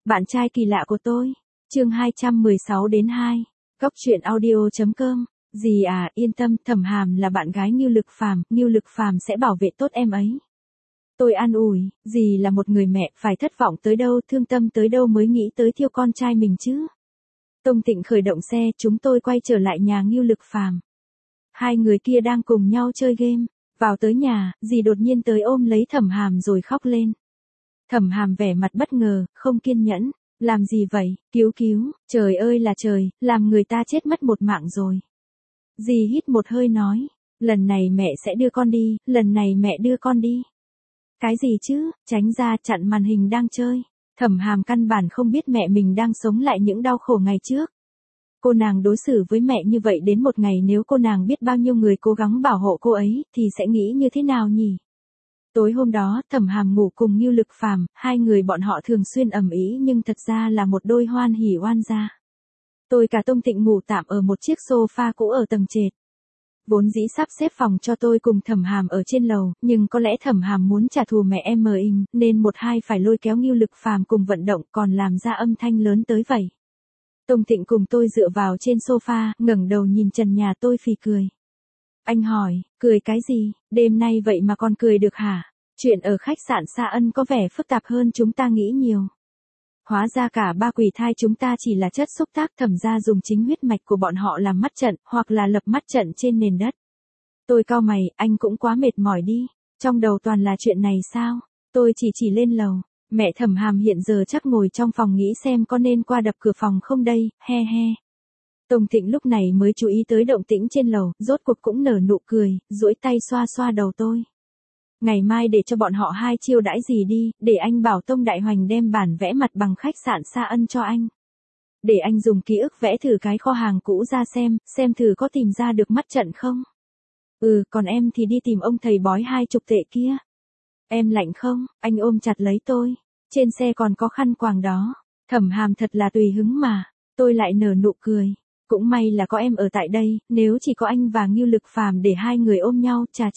Bạn trai kỳ lạ của tôi. Chương 216 đến 2. Góc truyện audio.com. Dì à, yên tâm, Thẩm Hàm là bạn gái Ngưu Lực Phàm sẽ bảo vệ tốt em ấy. Tôi an ủi, dì là một người mẹ, phải thất vọng tới đâu, thương tâm tới đâu mới nghĩ tới thiêu con trai mình chứ. Tông Tịnh khởi động xe, chúng tôi quay trở lại nhà Ngưu Lực Phàm. Hai người kia đang cùng nhau chơi game. Vào tới nhà, dì đột nhiên tới ôm lấy Thẩm Hàm rồi khóc lên. Thẩm Hàm vẻ mặt bất ngờ, không kiên nhẫn. Làm gì vậy, cứu, trời ơi là trời, làm người ta chết mất một mạng rồi. Dì hít một hơi nói, lần này mẹ sẽ đưa con đi, lần này mẹ đưa con đi. Cái gì chứ, tránh ra, chặn màn hình đang chơi. Thẩm Hàm căn bản không biết mẹ mình đang sống lại những đau khổ ngày trước. Cô nàng đối xử với mẹ như vậy đến một ngày, nếu cô nàng biết bao nhiêu người cố gắng bảo hộ cô ấy, thì sẽ nghĩ như thế nào nhỉ? Tối hôm đó, Thẩm Hàm ngủ cùng Ngưu Lực Phàm, hai người bọn họ thường xuyên ầm ĩ nhưng thật ra là một đôi hoan hỉ oan gia. Tôi cả Tông Tịnh ngủ tạm ở một chiếc sofa cũ ở tầng trệt. Vốn dĩ sắp xếp phòng cho tôi cùng Thẩm Hàm ở trên lầu, nhưng có lẽ Thẩm Hàm muốn trả thù mẹ em mình, nên một hai phải lôi kéo Ngưu Lực Phàm cùng vận động, còn làm ra âm thanh lớn tới vậy. Tông Tịnh cùng tôi dựa vào trên sofa, ngẩng đầu nhìn trần nhà, tôi phì cười. Anh hỏi, cười cái gì, đêm nay vậy mà còn cười được hả? Chuyện ở khách sạn Sa Ân có vẻ phức tạp hơn chúng ta nghĩ nhiều. Hóa ra cả ba quỷ thai chúng ta chỉ là chất xúc tác, Thẩm gia dùng chính huyết mạch của bọn họ làm mắt trận, hoặc là lập mắt trận trên nền đất. Tôi cau mày, anh cũng quá mệt mỏi đi. Trong đầu toàn là chuyện này sao? Tôi chỉ lên lầu. Mẹ Thẩm Hàm hiện giờ chắc ngồi trong phòng nghĩ xem có nên qua đập cửa phòng không đây, he. Tông Tịnh lúc này mới chú ý tới động tĩnh trên lầu, rốt cuộc cũng nở nụ cười, duỗi tay xoa đầu tôi. Ngày mai để cho bọn họ hai chiêu đãi gì đi, để anh bảo Tông Đại Hoành đem bản vẽ mặt bằng khách sạn Sa Ân cho anh. Để anh dùng ký ức vẽ thử cái kho hàng cũ ra xem thử có tìm ra được mắt trận không. Còn em thì đi tìm ông thầy bói 20 tệ kia. Em lạnh không? Anh ôm chặt lấy tôi. Trên xe còn có khăn quàng đó. Thẩm Hàm thật là tùy hứng mà. Tôi lại nở nụ cười. Cũng may là có em ở tại đây, nếu chỉ có anh và Ngưu Lực Phàm để hai người ôm nhau, chà.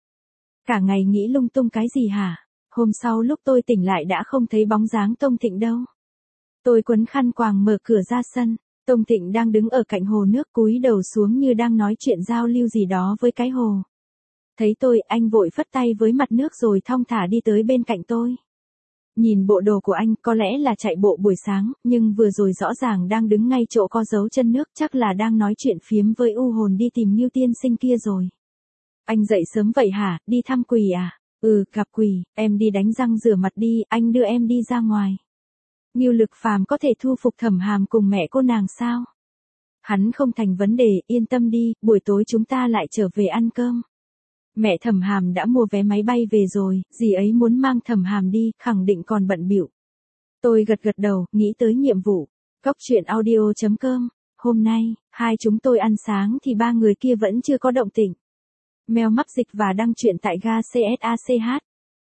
Cả ngày nghĩ lung tung cái gì hả? Hôm sau lúc tôi tỉnh lại đã không thấy bóng dáng Tông Tịnh đâu. Tôi quấn khăn quàng mở cửa ra sân. Tông Tịnh đang đứng ở cạnh hồ nước, cúi đầu xuống như đang nói chuyện giao lưu gì đó với cái hồ. Thấy tôi, anh vội phất tay với mặt nước rồi thong thả đi tới bên cạnh tôi. Nhìn bộ đồ của anh, có lẽ là chạy bộ buổi sáng, nhưng vừa rồi rõ ràng đang đứng ngay chỗ có dấu chân nước, chắc là đang nói chuyện phiếm với u hồn đi tìm Ngưu tiên sinh kia rồi. Anh dậy sớm vậy hả, đi thăm quỷ à? Gặp quỷ, em đi đánh răng rửa mặt đi, anh đưa em đi ra ngoài. Ngưu Lực Phàm có thể thu phục Thẩm Hàm cùng mẹ cô nàng sao? Hắn không thành vấn đề, yên tâm đi, buổi tối chúng ta lại trở về ăn cơm. Mẹ Thẩm Hàm đã mua vé máy bay về rồi, dì ấy muốn mang Thẩm Hàm đi, khẳng định còn bận bịu. Tôi gật đầu, nghĩ tới nhiệm vụ. Góc truyện audio.com. Hôm nay, hai chúng tôi ăn sáng thì ba người kia vẫn chưa có động tĩnh. Mèo mắc dịch và đăng truyện tại ga CSACH.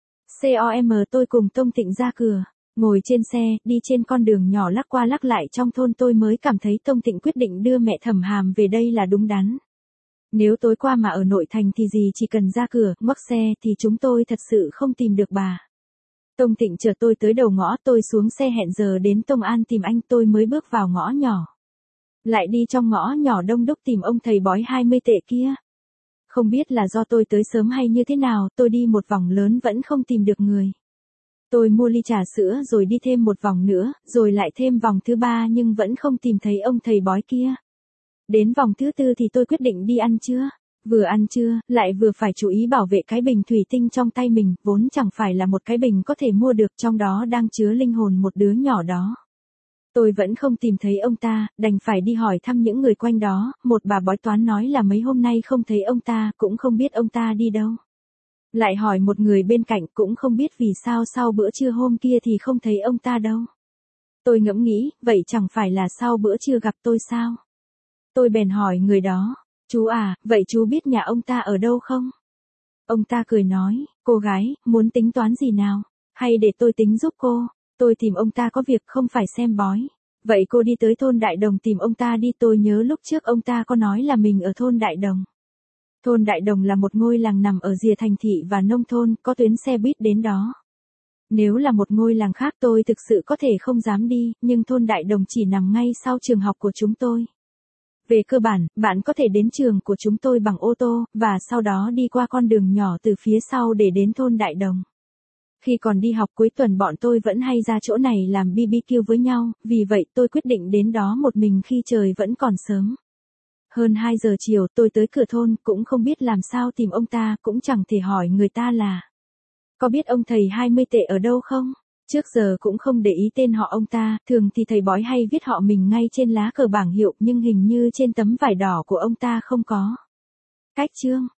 COM. Tôi cùng Tông Tịnh ra cửa. Ngồi trên xe, đi trên con đường nhỏ lắc qua lắc lại trong thôn, tôi mới cảm thấy Tông Tịnh quyết định đưa mẹ Thẩm Hàm về đây là đúng đắn. Nếu tối qua mà ở nội thành thì gì chỉ cần ra cửa, ngoắc xe thì chúng tôi thật sự không tìm được bà. Tông Tịnh chở tôi tới đầu ngõ, tôi xuống xe hẹn giờ đến Tông An tìm anh, tôi mới bước vào ngõ nhỏ. Lại đi trong ngõ nhỏ đông đúc tìm ông thầy bói 20 tệ kia. Không biết là do tôi tới sớm hay như thế nào, tôi đi một vòng lớn vẫn không tìm được người. Tôi mua ly trà sữa rồi đi thêm một vòng nữa, rồi lại thêm vòng thứ 3 nhưng vẫn không tìm thấy ông thầy bói kia. Đến vòng thứ 4 thì tôi quyết định đi ăn trưa. Vừa ăn trưa, lại vừa phải chú ý bảo vệ cái bình thủy tinh trong tay mình, vốn chẳng phải là một cái bình có thể mua được, trong đó đang chứa linh hồn một đứa nhỏ đó. Tôi vẫn không tìm thấy ông ta, đành phải đi hỏi thăm những người quanh đó, một bà bói toán nói là mấy hôm nay không thấy ông ta, cũng không biết ông ta đi đâu. Lại hỏi một người bên cạnh, cũng không biết vì sao sau bữa trưa hôm kia thì không thấy ông ta đâu. Tôi ngẫm nghĩ, vậy chẳng phải là sau bữa trưa gặp tôi sao? Tôi bèn hỏi người đó, chú à, vậy chú biết nhà ông ta ở đâu không? Ông ta cười nói, cô gái, muốn tính toán gì nào? Hay để tôi tính giúp cô? Tôi tìm ông ta có việc không phải xem bói. Vậy cô đi tới thôn Đại Đồng tìm ông ta đi, tôi nhớ lúc trước ông ta có nói là mình ở thôn Đại Đồng. Thôn Đại Đồng là một ngôi làng nằm ở rìa thành thị và nông thôn, có tuyến xe buýt đến đó. Nếu là một ngôi làng khác tôi thực sự có thể không dám đi, nhưng thôn Đại Đồng chỉ nằm ngay sau trường học của chúng tôi. Về cơ bản, bạn có thể đến trường của chúng tôi bằng ô tô, và sau đó đi qua con đường nhỏ từ phía sau để đến thôn Đại Đồng. Khi còn đi học cuối tuần bọn tôi vẫn hay ra chỗ này làm BBQ với nhau, vì vậy tôi quyết định đến đó một mình khi trời vẫn còn sớm. Hơn 2 giờ chiều tôi tới cửa thôn, cũng không biết làm sao tìm ông ta, cũng chẳng thể hỏi người ta là có biết ông thầy 20 tệ ở đâu không? Trước giờ cũng không để ý tên họ ông ta, thường thì thầy bói hay viết họ mình ngay trên lá cờ bảng hiệu nhưng hình như trên tấm vải đỏ của ông ta không có. Cách chương